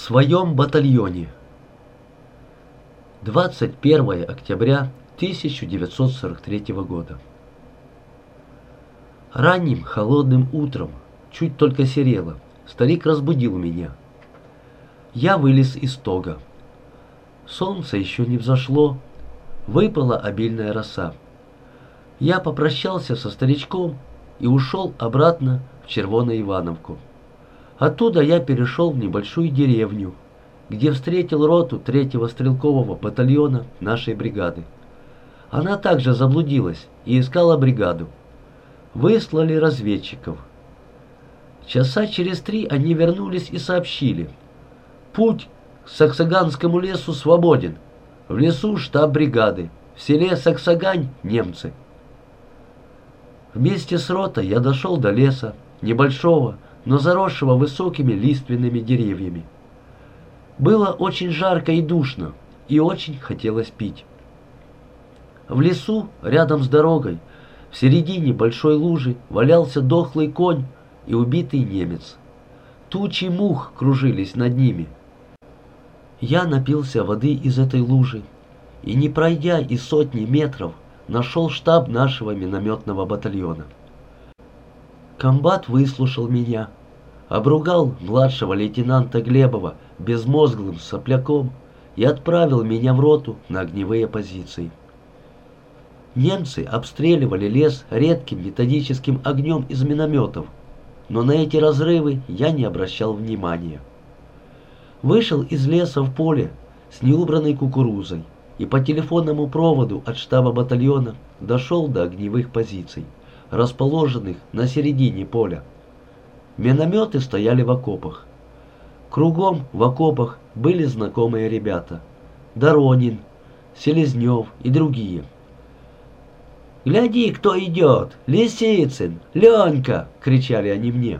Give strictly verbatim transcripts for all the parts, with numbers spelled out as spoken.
своем батальоне. двадцать первое октября тысяча девятьсот сорок третьего года. Ранним холодным утром, чуть только серело, старик разбудил меня. Я вылез из тога. Солнце еще не взошло, выпала обильная роса. Я попрощался со старичком и ушел обратно в Червоноивановку. Оттуда я перешел в небольшую деревню, где встретил роту третьего стрелкового батальона нашей бригады. Она также заблудилась и искала бригаду. Выслали разведчиков. Часа через три они вернулись и сообщили: путь к Саксаганскому лесу свободен. В лесу штаб бригады, в селе Саксагань немцы. Вместе с ротой я дошел до леса, небольшого, но заросшего высокими лиственными деревьями. Было очень жарко и душно, и очень хотелось пить. В лесу, рядом с дорогой, в середине большой лужи валялся дохлый конь и убитый немец. Тучи мух кружились над ними. Я напился воды из этой лужи и, не пройдя и сотни метров, нашел штаб нашего минометного батальона. Комбат выслушал меня, обругал младшего лейтенанта Глебова безмозглым сопляком и отправил меня в роту на огневые позиции. Немцы обстреливали лес редким методическим огнем из минометов, но на эти разрывы я не обращал внимания. Вышел из леса в поле с неубранной кукурузой и по телефонному проводу от штаба батальона дошел до огневых позиций, расположенных на середине поля. Минометы стояли в окопах. Кругом в окопах были знакомые ребята: Доронин, Селезнев и другие. «Гляди, кто идет! Лисицын! Ленька!» — кричали они мне.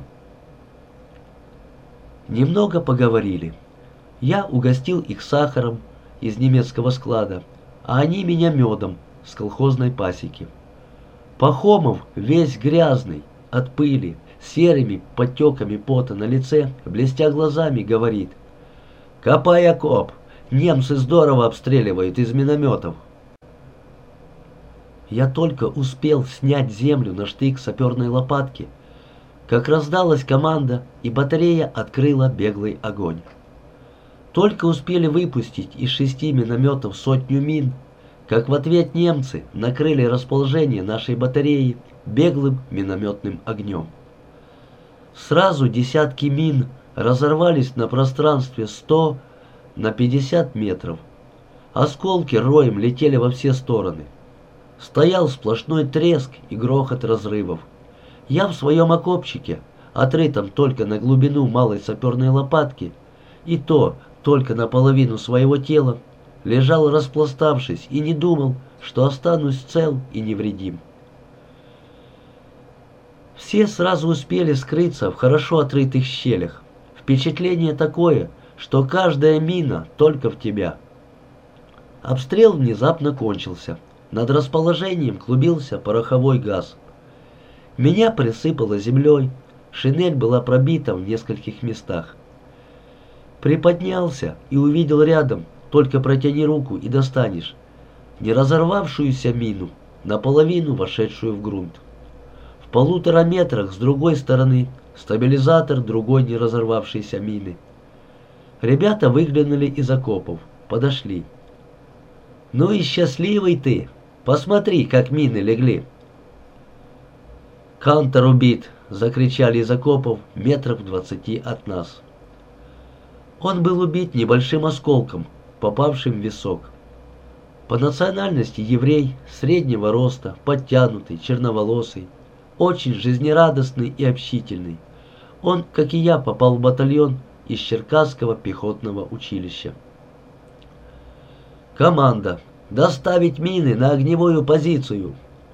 Немного поговорили. Я угостил их сахаром из немецкого склада, а они меня медом с колхозной пасеки. Пахомов, весь грязный от пыли, серыми подтеками пота на лице, блестя глазами, говорит: «Копай окоп! Немцы здорово обстреливают из минометов!» Я только успел снять землю на штык саперной лопатки, как раздалась команда, и батарея открыла беглый огонь. Только успели выпустить из шести минометов сотню мин, как в ответ немцы накрыли расположение нашей батареи беглым минометным огнем. Сразу десятки мин разорвались на пространстве сто на пятьдесят метров. Осколки роем летели во все стороны. Стоял сплошной треск и грохот разрывов. Я в своем окопчике, отрытом только на глубину малой саперной лопатки, и то только наполовину своего тела, лежал распластавшись и не думал, что останусь цел и невредим. Все сразу успели скрыться в хорошо отрытых щелях. Впечатление такое, что каждая мина только в тебя. Обстрел внезапно кончился. Над расположением клубился пороховой газ. Меня присыпало землей, шинель была пробита в нескольких местах. Приподнялся и увидел рядом, только протяни руку и достанешь, не разорвавшуюся мину, наполовину вошедшую в грунт. В полутора метрах с другой стороны стабилизатор другой не разорвавшейся мины. Ребята выглянули из окопов, подошли. «Ну и счастливый ты! Посмотри, как мины легли!» «Кантор убит!» — закричали из окопов метров двадцати от нас. Он был убит небольшим осколком, попавшим в висок. По национальности еврей, среднего роста, подтянутый, черноволосый, очень жизнерадостный и общительный. Он, как и я, попал в батальон из Черкасского пехотного училища. Команда: «Доставить мины на огневую позицию!»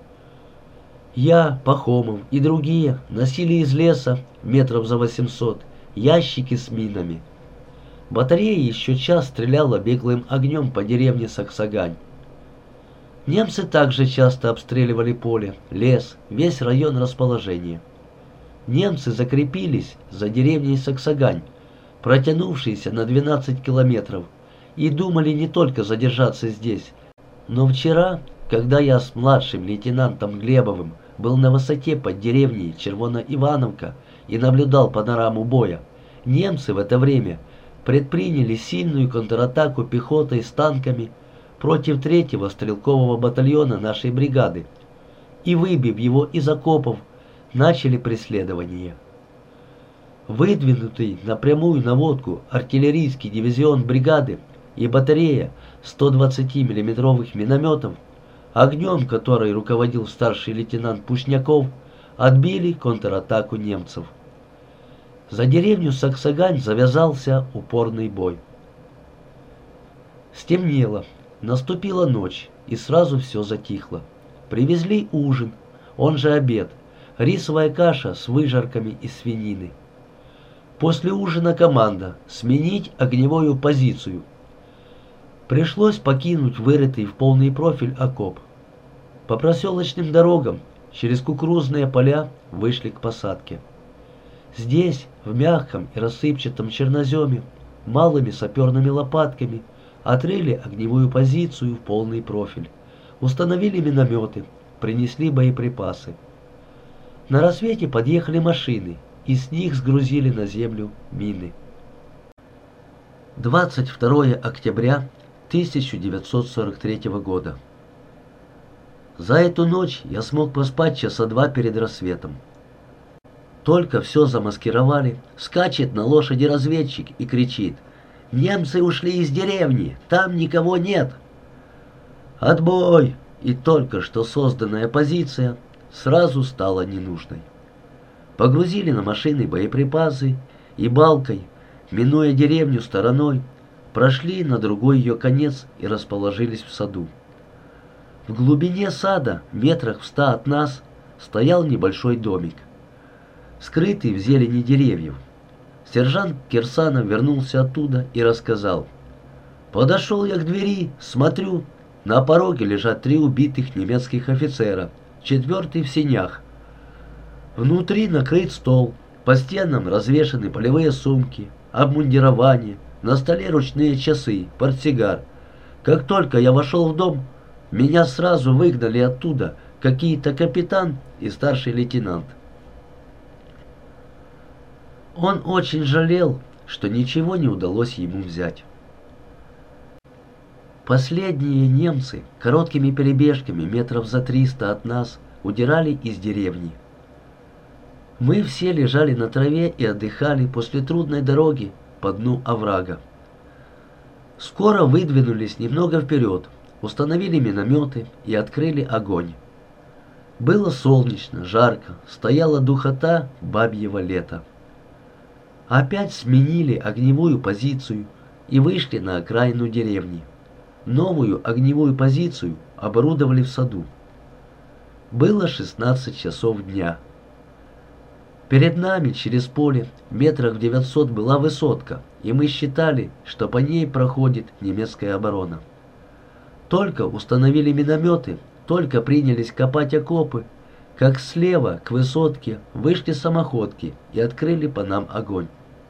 Я, Пахомов и другие носили из леса метров за восемьсот ящики с минами. Батарея еще час стреляла беглым огнем по деревне Саксагань. Немцы также часто обстреливали поле, лес, весь район расположения. Немцы закрепились за деревней Саксагань, протянувшиеся на двенадцать километров, и думали не только задержаться здесь. Но вчера, когда я с младшим лейтенантом Глебовым был на высоте под деревней Червоно-Ивановка и наблюдал панораму боя, немцы в это время предприняли сильную контратаку пехотой с танками против третьего стрелкового батальона нашей бригады и, выбив его из окопов, начали преследование. Выдвинутый на прямую наводку артиллерийский дивизион бригады и батарея сто двадцатимиллиметровых минометов, огнем которой руководил старший лейтенант Пушняков, отбили контратаку немцев. За деревню Саксагань завязался упорный бой. Стемнело, наступила ночь, и сразу все затихло. Привезли ужин, он же обед, рисовая каша с выжарками из свинины. После ужина команда сменить огневую позицию. Пришлось покинуть вырытый в полный профиль окоп. По проселочным дорогам через кукурузные поля вышли к посадке. Здесь, в мягком и рассыпчатом черноземе, малыми саперными лопатками отрыли огневую позицию в полный профиль, установили минометы, принесли боеприпасы. На рассвете подъехали машины, и с них сгрузили на землю мины. двадцать второе октября тысяча девятьсот сорок третьего года. За эту ночь я смог поспать часа два перед рассветом. Только все замаскировали, скачет на лошади разведчик и кричит: «Немцы ушли из деревни, там никого нет!» Отбой! И только что созданная позиция сразу стала ненужной. Погрузили на машины боеприпасы и балкой, минуя деревню стороной, прошли на другой ее конец и расположились в саду. В глубине сада, метрах в ста от нас, стоял небольшой домик, скрытый в зелени деревьев. Сержант Кирсанов вернулся оттуда и рассказал: «Подошел я к двери, смотрю, на пороге лежат три убитых немецких офицера, четвертый в сенях. Внутри накрыт стол, по стенам развешаны полевые сумки, обмундирование, на столе ручные часы, портсигар. Как только я вошел в дом, меня сразу выгнали оттуда какие-то капитан и старший лейтенант». Он очень жалел, что ничего не удалось ему взять. Последние немцы короткими перебежками метров за триста от нас удирали из деревни. Мы все лежали на траве и отдыхали после трудной дороги по дну оврага. Скоро выдвинулись немного вперед, установили минометы и открыли огонь. Было солнечно, жарко, стояла духота бабьего лета. Опять сменили огневую позицию и вышли на окраину деревни. Новую огневую позицию оборудовали в саду. Было шестнадцать часов дня. Перед нами через поле метрах в девятьсот была высотка, и мы считали, что по ней проходит немецкая оборона. Только установили минометы, только принялись копать окопы, как слева к высотке вышли самоходки и открыли по нам огонь.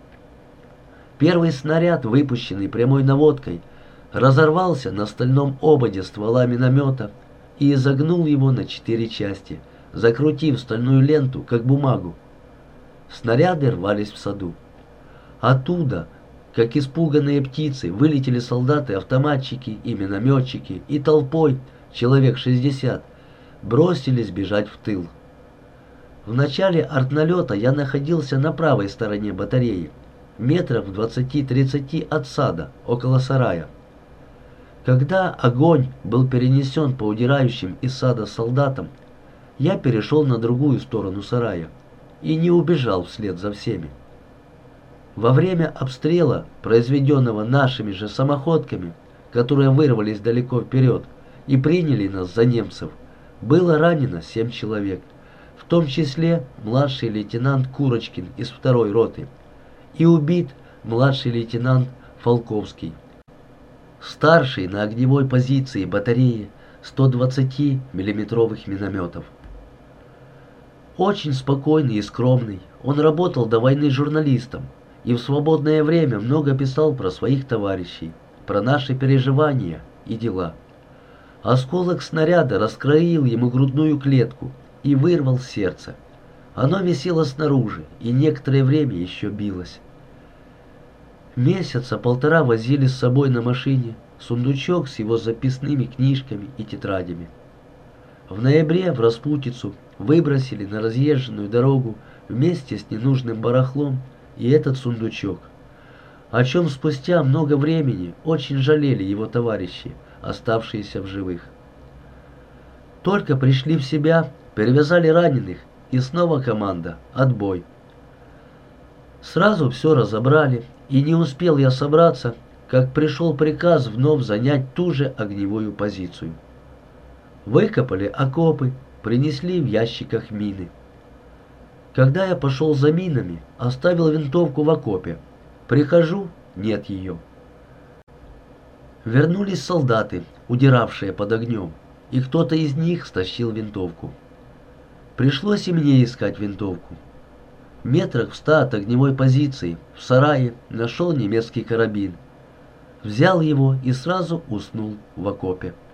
Первый снаряд, выпущенный прямой наводкой, разорвался на стальном ободе ствола миномета и изогнул его на четыре части, закрутив стальную ленту, как бумагу. Снаряды рвались в саду. Оттуда, как испуганные птицы, вылетели солдаты-автоматчики и минометчики, и толпой, человек шестьдесят, бросились бежать в тыл. В начале артналета я находился на правой стороне батареи, метров в двадцати-тридцати от сада, около сарая. Когда огонь был перенесен по удирающим из сада солдатам, я перешел на другую сторону сарая и не убежал вслед за всеми. Во время обстрела, произведенного нашими же самоходками, которые вырвались далеко вперед и приняли нас за немцев, было ранено семь человек, в том числе младший лейтенант Курочкин из второй роты и убит младший лейтенант Фолковский, старший на огневой позиции батареи сто двадцатимиллиметровых минометов. Очень спокойный и скромный, он работал до войны журналистом и в свободное время много писал про своих товарищей, про наши переживания и дела. Осколок снаряда раскроил ему грудную клетку и вырвал сердце. Оно висело снаружи и некоторое время еще билось. Месяца полтора возили с собой на машине сундучок с его записными книжками и тетрадями. В ноябре в распутицу выбросили на разъезженную дорогу вместе с ненужным барахлом и этот сундучок, о чем спустя много времени очень жалели его товарищи, оставшиеся в живых. Только пришли в себя, перевязали раненых, и снова команда «Отбой». Сразу все разобрали, и не успел я собраться, как пришел приказ вновь занять ту же огневую позицию. Выкопали окопы, принесли в ящиках мины. Когда я пошел за минами, оставил винтовку в окопе. Прихожу, нет ее. Вернулись солдаты, удиравшие под огнем, и кто-то из них стащил винтовку. Пришлось и мне искать винтовку. В метрах в ста от огневой позиции, в сарае, нашел немецкий карабин. Взял его и сразу уснул в окопе.